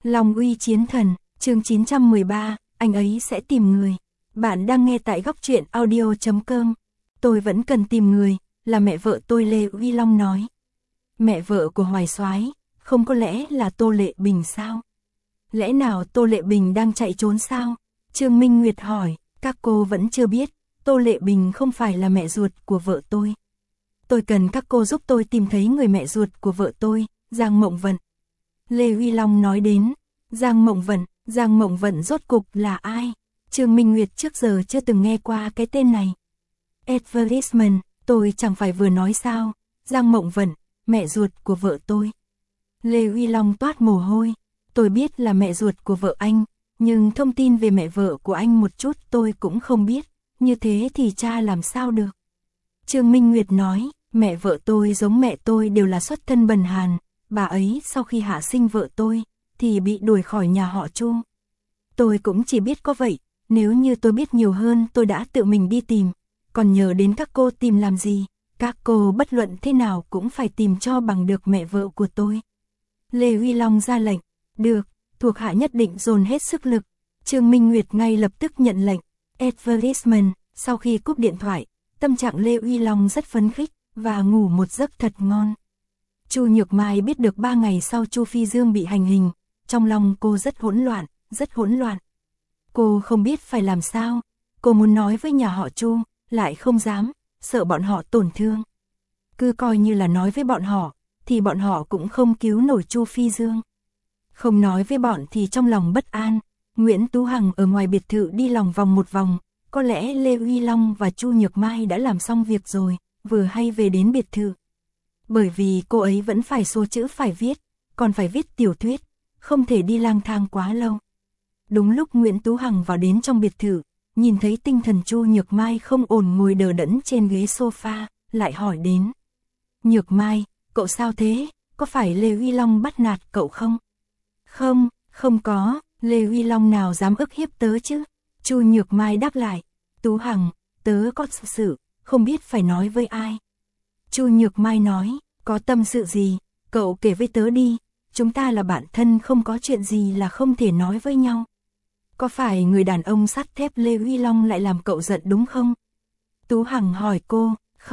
Long uy chiến thần, chương 913, anh ấy sẽ tìm người. Bạn đang nghe tại góc truyện audio.com. Tôi vẫn cần tìm người, là mẹ vợ tôi Lê Uy Long nói. Mẹ vợ của Hoài Soái, không có lẽ là Tô Lệ Bình sao? Lẽ nào Tô Lệ Bình đang chạy trốn sao? Trương Minh Nguyệt hỏi, các cô vẫn chưa biết, Tô Lệ Bình không phải là mẹ ruột của vợ tôi. Tôi cần các cô giúp tôi tìm thấy người mẹ ruột của vợ tôi, Giang Mộng Vận. Lê Uy Long nói đến, Giang Mộng Vận rốt cục là ai? Trương Minh Nguyệt trước giờ chưa từng nghe qua cái tên này. Advertisement, tôi chẳng phải vừa nói sao, Giang Mộng Vận, mẹ ruột của vợ tôi. Lê Uy Long toát mồ hôi, tôi biết là mẹ ruột của vợ anh, nhưng thông tin về mẹ vợ của anh một chút tôi cũng không biết, như thế thì cha làm sao được? Trương Minh Nguyệt nói, mẹ vợ tôi giống mẹ tôi đều là xuất thân bần hàn, bà ấy sau khi hạ sinh vợ tôi, thì bị đuổi khỏi nhà họ Chu. Tôi cũng chỉ biết có vậy, nếu như tôi biết nhiều hơn tôi đã tự mình đi tìm, còn nhờ đến các cô tìm làm gì, các cô bất luận thế nào cũng phải tìm cho bằng được mẹ vợ của tôi. Lê Uy Long ra lệnh, được, thuộc hạ nhất định dồn hết sức lực. Trương Minh Nguyệt ngay lập tức nhận lệnh. Advertisement, sau khi cúp điện thoại, tâm trạng Lê Uy Long rất phấn khích và ngủ một giấc thật ngon. Chu Nhược Mai biết được 3 ngày sau Chu Phi Dương bị hành hình, trong lòng cô rất hỗn loạn. Cô không biết phải làm sao, cô muốn nói với nhà họ Chu, lại không dám, sợ bọn họ tổn thương. Cứ coi như là nói với bọn họ, thì bọn họ cũng không cứu nổi Chu Phi Dương. Không nói với bọn thì trong lòng bất an, Nguyễn Tú Hằng ở ngoài biệt thự đi lòng vòng một vòng, có lẽ Lê Uy Long và Chu Nhược Mai đã làm xong việc rồi, vừa hay về đến biệt thự. Bởi vì cô ấy vẫn phải số chữ phải viết, còn phải viết tiểu thuyết, không thể đi lang thang quá lâu. Đúng lúc Nguyễn Tú Hằng vào đến trong biệt thự, nhìn thấy tinh thần Chu Nhược Mai không ổn ngồi đờ đẫn trên ghế sofa, lại hỏi đến. Nhược Mai, cậu sao thế, có phải Lê Uy Long bắt nạt cậu không? Không có, Lê Uy Long nào dám ức hiếp tớ chứ? Chu Nhược Mai đáp lại, Tú Hằng, tớ có sự, không biết phải nói với ai. Chu Nhược Mai nói, có tâm sự gì, cậu kể với tớ đi, chúng ta là bạn thân không có chuyện gì là không thể nói với nhau. Có phải người đàn ông sắt thép Lê Uy Long lại làm cậu giận đúng không? Tú Hằng hỏi cô,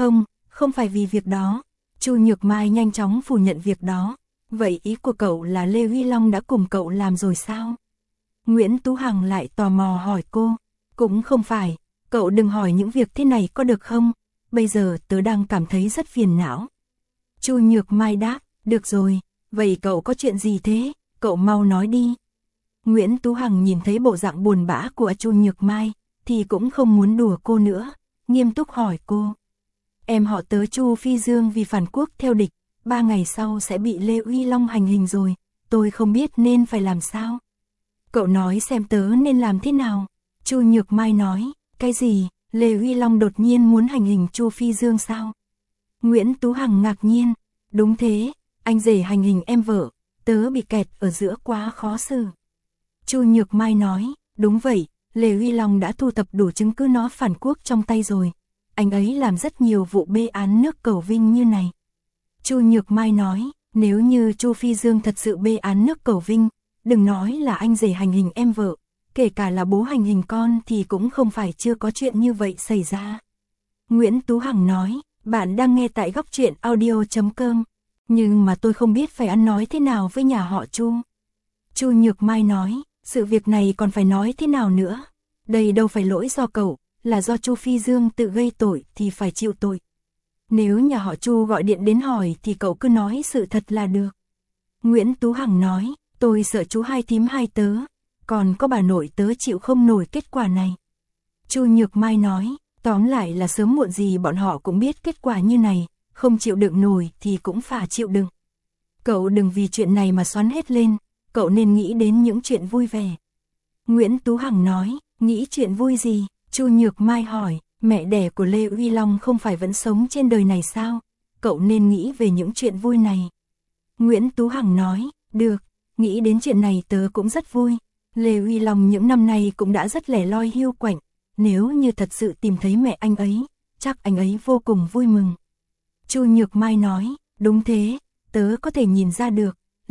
không phải vì việc đó. Chu Nhược Mai nhanh chóng phủ nhận việc đó. Vậy ý của cậu là Lê Uy Long đã cùng cậu làm rồi sao? Nguyễn Tú Hằng lại tò mò hỏi cô, cũng không phải, cậu đừng hỏi những việc thế này có được không? Bây giờ tớ đang cảm thấy rất phiền não. Chu Nhược Mai đáp, được rồi, vậy cậu có chuyện gì thế, cậu mau nói đi. Nguyễn Tú Hằng nhìn thấy bộ dạng buồn bã của Chu Nhược Mai, thì cũng không muốn đùa cô nữa, nghiêm túc hỏi cô. Em họ tớ Chu Phi Dương vì phản quốc theo địch, 3 ngày sau sẽ bị Lê Uy Long hành hình rồi, tôi không biết nên phải làm sao. Cậu nói xem tớ nên làm thế nào. Chu Nhược Mai nói, cái gì, Lê Uy Long đột nhiên muốn hành hình Chu Phi Dương sao? Nguyễn Tú Hằng ngạc nhiên, đúng thế, anh rể hành hình em vợ, tớ bị kẹt ở giữa quá khó xử. Chu Nhược Mai nói, đúng vậy, Lê Uy Long đã thu thập đủ chứng cứ nó phản quốc trong tay rồi. Anh ấy làm rất nhiều vụ bê án nước Cẩu Vinh như này. Chu Nhược Mai nói, nếu như Chu Phi Dương thật sự bê án nước Cẩu Vinh, đừng nói là anh rể hành hình em vợ, kể cả là bố hành hình con thì cũng không phải chưa có chuyện như vậy xảy ra. Nguyễn Tú Hằng nói, bạn đang nghe tại góc truyện audio.com, nhưng mà tôi không biết phải ăn nói thế nào với nhà họ Chu. Chu Nhược Mai nói, sự việc này còn phải nói thế nào nữa, đây đâu phải lỗi do cậu, là do Chu Phi Dương tự gây tội thì phải chịu tội. Nếu nhà họ Chu gọi điện đến hỏi thì cậu cứ nói sự thật là được. Nguyễn Tú Hằng nói, tôi sợ chú hai thím hai tớ, còn có bà nội tớ chịu không nổi kết quả này. Chu Nhược Mai nói, tóm lại là sớm muộn gì bọn họ cũng biết kết quả như này, không chịu đựng nổi thì cũng phải chịu đựng. Cậu đừng vì chuyện này mà xoắn hết lên, cậu nên nghĩ đến những chuyện vui vẻ. Nguyễn Tú Hằng nói, nghĩ chuyện vui gì? Chu Nhược Mai hỏi, mẹ đẻ của Lê Uy Long không phải vẫn sống trên đời này sao? Cậu nên nghĩ về những chuyện vui này. Nguyễn Tú Hằng nói, được, nghĩ đến chuyện này tớ cũng rất vui. Lê Uy Long những năm nay cũng đã rất lẻ loi hiu quạnh. Nếu như thật sự tìm thấy mẹ anh ấy, chắc anh ấy vô cùng vui mừng. Chu Nhược Mai nói, đúng thế, tớ có thể nhìn ra được.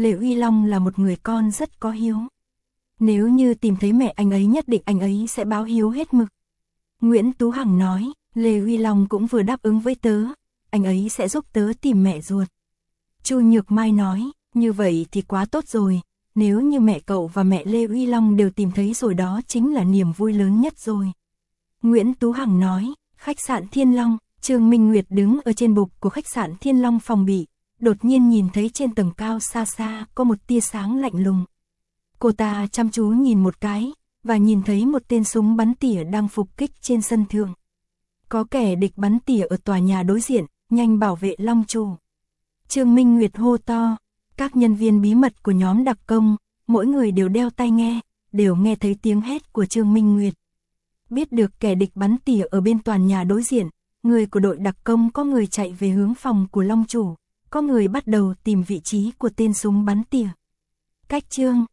Lê Uy Long là một người con rất có hiếu. Nếu như tìm thấy mẹ anh ấy nhất định anh ấy sẽ báo hiếu hết mực. Nguyễn Tú Hằng nói, Lê Uy Long cũng vừa đáp ứng với tớ, anh ấy sẽ giúp tớ tìm mẹ ruột. Chu Nhược Mai nói, như vậy thì quá tốt rồi, nếu như mẹ cậu và mẹ Lê Uy Long đều tìm thấy rồi đó chính là niềm vui lớn nhất rồi. Nguyễn Tú Hằng nói, khách sạn Thiên Long, Trương Minh Nguyệt đứng ở trên bục của khách sạn Thiên Long phòng bị, đột nhiên nhìn thấy trên tầng cao xa xa có một tia sáng lạnh lùng. Cô ta chăm chú nhìn một cái, và nhìn thấy một tên súng bắn tỉa đang phục kích trên sân thượng. Có kẻ địch bắn tỉa ở tòa nhà đối diện, nhanh bảo vệ Long chủ. Trương Minh Nguyệt hô to, các nhân viên bí mật của nhóm đặc công, mỗi người đều đeo tai nghe, đều nghe thấy tiếng hét của Trương Minh Nguyệt. Biết được kẻ địch bắn tỉa ở bên tòa nhà đối diện, người của đội đặc công có người chạy về hướng phòng của Long chủ, có người bắt đầu tìm vị trí của tên súng bắn tỉa. Cách chương